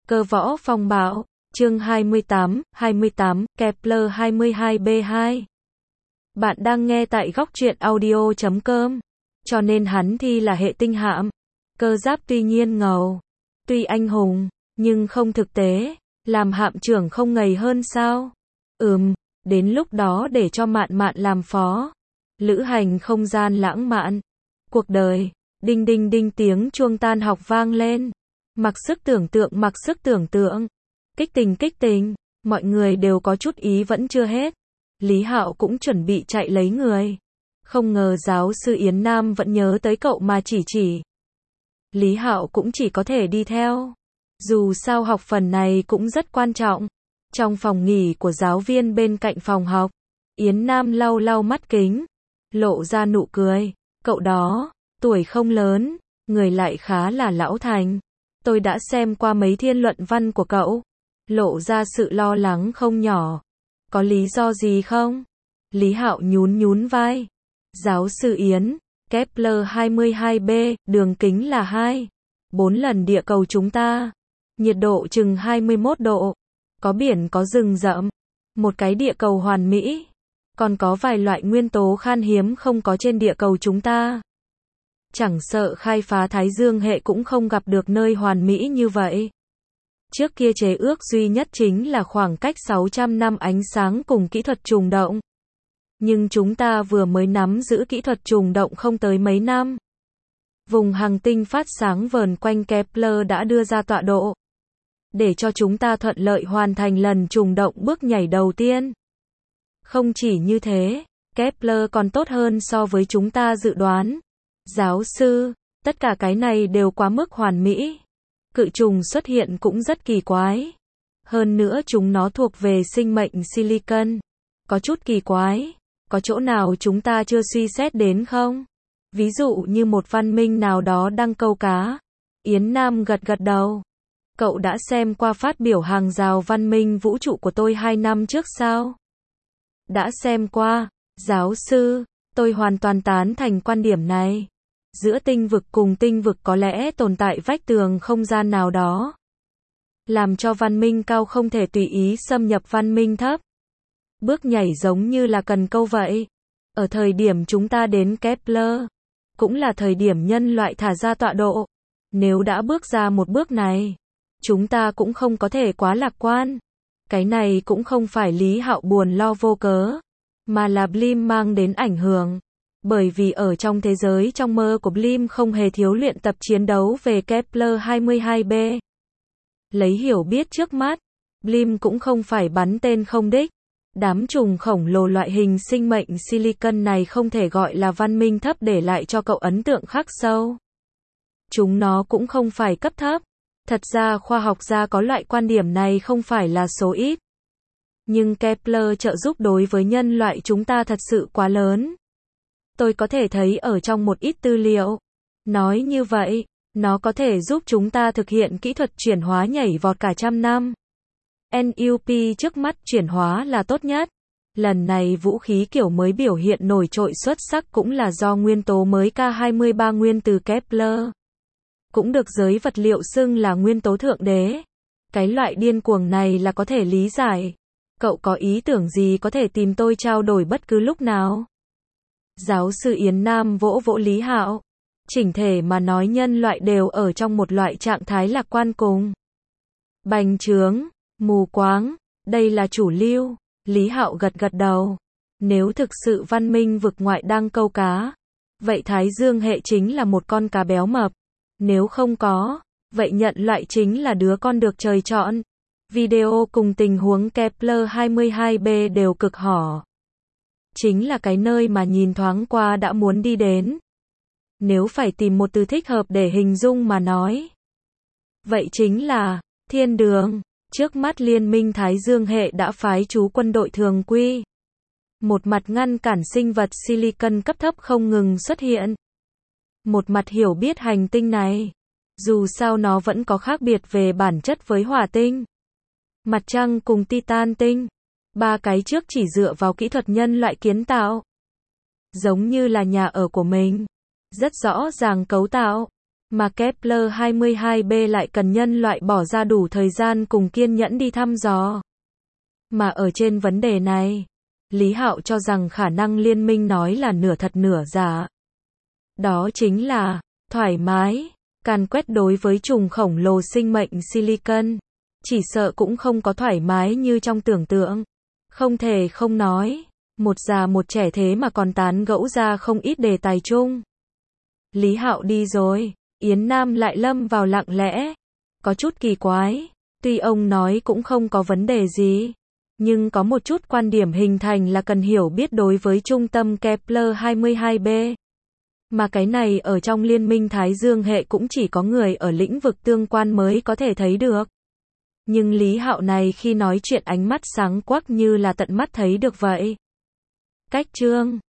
Cơ võ phong bạo, chương 28, Kepler 22b2. Bạn đang nghe tại góc truyện audio.com. Cho nên hắn thi là hệ tinh hạm. Cơ giáp tuy nhiên ngầu, tuy anh hùng, nhưng không thực tế. Làm hạm trưởng không ngầu hơn sao? Đến lúc đó để cho Mạn Mạn làm phó. Lữ hành không gian lãng mạn. Cuộc đời, đinh đinh đinh tiếng chuông tan học vang lên. Mặc sức tưởng tượng. Kích tình, mọi người đều có chút ý vẫn chưa hết. Lý Hạo cũng chuẩn bị chạy lấy người. Không ngờ giáo sư Yến Nam vẫn nhớ tới cậu mà chỉ. Lý Hạo cũng chỉ có thể đi theo. Dù sao học phần này cũng rất quan trọng. Trong phòng nghỉ của giáo viên bên cạnh phòng học, Yến Nam lau mắt kính, lộ ra nụ cười. Cậu đó, tuổi không lớn, người lại khá là lão thành. Tôi đã xem qua mấy thiên luận văn của cậu. Lộ ra sự lo lắng không nhỏ. Có lý do gì không? Lý Hạo nhún vai. Giáo sư Yến, Kepler 22b, đường kính là 4 lần địa cầu chúng ta. Nhiệt độ chừng 21 độ. Có biển có rừng rậm. Một cái địa cầu hoàn mỹ. Còn có vài loại nguyên tố khan hiếm không có trên địa cầu chúng ta. Chẳng sợ khai phá Thái Dương hệ cũng không gặp được nơi hoàn mỹ như vậy. Trước kia chế ước duy nhất chính là khoảng cách 600 năm ánh sáng cùng kỹ thuật trùng động. Nhưng chúng ta vừa mới nắm giữ kỹ thuật trùng động không tới mấy năm. Vùng hành tinh phát sáng vờn quanh Kepler đã đưa ra tọa độ. Để cho chúng ta thuận lợi hoàn thành lần trùng động bước nhảy đầu tiên. Không chỉ như thế, Kepler còn tốt hơn so với chúng ta dự đoán. Giáo sư, tất cả cái này đều quá mức hoàn mỹ. Cự trùng xuất hiện cũng rất kỳ quái. Hơn nữa chúng nó thuộc về sinh mệnh silicon. Có chút kỳ quái. Có chỗ nào chúng ta chưa suy xét đến không? Ví dụ như một văn minh nào đó đang câu cá. Yến Nam gật đầu. Cậu đã xem qua phát biểu hàng rào văn minh vũ trụ của tôi 2 năm trước sao? Đã xem qua. Giáo sư, tôi hoàn toàn tán thành quan điểm này. Giữa tinh vực cùng tinh vực có lẽ tồn tại vách tường không gian nào đó. Làm cho văn minh cao không thể tùy ý xâm nhập văn minh thấp. Bước nhảy giống như là cần câu vậy. Ở thời điểm chúng ta đến Kepler, cũng là thời điểm nhân loại thả ra tọa độ. Nếu đã bước ra một bước này, chúng ta cũng không có thể quá lạc quan. Cái này cũng không phải Lý Hạo buồn lo vô cớ, mà là Blim mang đến ảnh hưởng. Bởi vì ở trong thế giới trong mơ của Blim không hề thiếu luyện tập chiến đấu về Kepler 22b. Lấy hiểu biết trước mắt, Blim cũng không phải bắn tên không đích. Đám trùng khổng lồ loại hình sinh mệnh silicon này không thể gọi là văn minh thấp để lại cho cậu ấn tượng khắc sâu. Chúng nó cũng không phải cấp thấp. Thật ra khoa học gia có loại quan điểm này không phải là số ít. Nhưng Kepler trợ giúp đối với nhân loại chúng ta thật sự quá lớn. Tôi có thể thấy ở trong một ít tư liệu. Nói như vậy, nó có thể giúp chúng ta thực hiện kỹ thuật chuyển hóa nhảy vọt cả trăm năm. NUP trước mắt chuyển hóa là tốt nhất. Lần này vũ khí kiểu mới biểu hiện nổi trội xuất sắc cũng là do nguyên tố mới K23 nguyên từ Kepler. Cũng được giới vật liệu xưng là nguyên tố thượng đế. Cái loại điên cuồng này là có thể lý giải. Cậu có ý tưởng gì có thể tìm tôi trao đổi bất cứ lúc nào. Giáo sư Yến Nam vỗ Lý Hạo. Chỉnh thể mà nói nhân loại đều ở trong một loại trạng thái lạc quan cùng bành trướng, mù quáng, đây là chủ lưu. Lý Hạo gật đầu. Nếu thực sự văn minh vực ngoại đang câu cá, vậy Thái Dương hệ chính là một con cá béo mập. Nếu không có, vậy nhận loại chính là đứa con được trời chọn. Video cùng tình huống Kepler 22b đều cực hỏ. Chính là cái nơi mà nhìn thoáng qua đã muốn đi đến. Nếu phải tìm một từ thích hợp để hình dung mà nói, vậy chính là thiên đường. Trước mắt liên minh Thái Dương hệ đã phái chú quân đội thường quy. Một mặt ngăn cản sinh vật silicon cấp thấp không ngừng xuất hiện. Một mặt hiểu biết hành tinh này. Dù sao nó vẫn có khác biệt về bản chất với hỏa tinh, mặt trăng cùng Titan tinh. Ba cái trước chỉ dựa vào kỹ thuật nhân loại kiến tạo. Giống như là nhà ở của mình. Rất rõ ràng cấu tạo. Mà Kepler 22b lại cần nhân loại bỏ ra đủ thời gian cùng kiên nhẫn đi thăm dò. Mà ở trên vấn đề này, Lý Hạo cho rằng khả năng liên minh nói là nửa thật nửa giả. Đó chính là thoải mái, càn quét đối với trùng khổng lồ sinh mệnh Silicon. Chỉ sợ cũng không có thoải mái như trong tưởng tượng. Không thể không nói, một già một trẻ thế mà còn tán gẫu ra không ít đề tài chung. Lý Hạo đi rồi, Yến Nam lại lâm vào lặng lẽ. Có chút kỳ quái, tuy ông nói cũng không có vấn đề gì, nhưng có một chút quan điểm hình thành là cần hiểu biết đối với trung tâm Kepler 22b. Mà cái này ở trong liên minh Thái Dương hệ cũng chỉ có người ở lĩnh vực tương quan mới có thể thấy được. Nhưng Lý Hạo này khi nói chuyện ánh mắt sáng quắc như là tận mắt thấy được vậy. Cách chương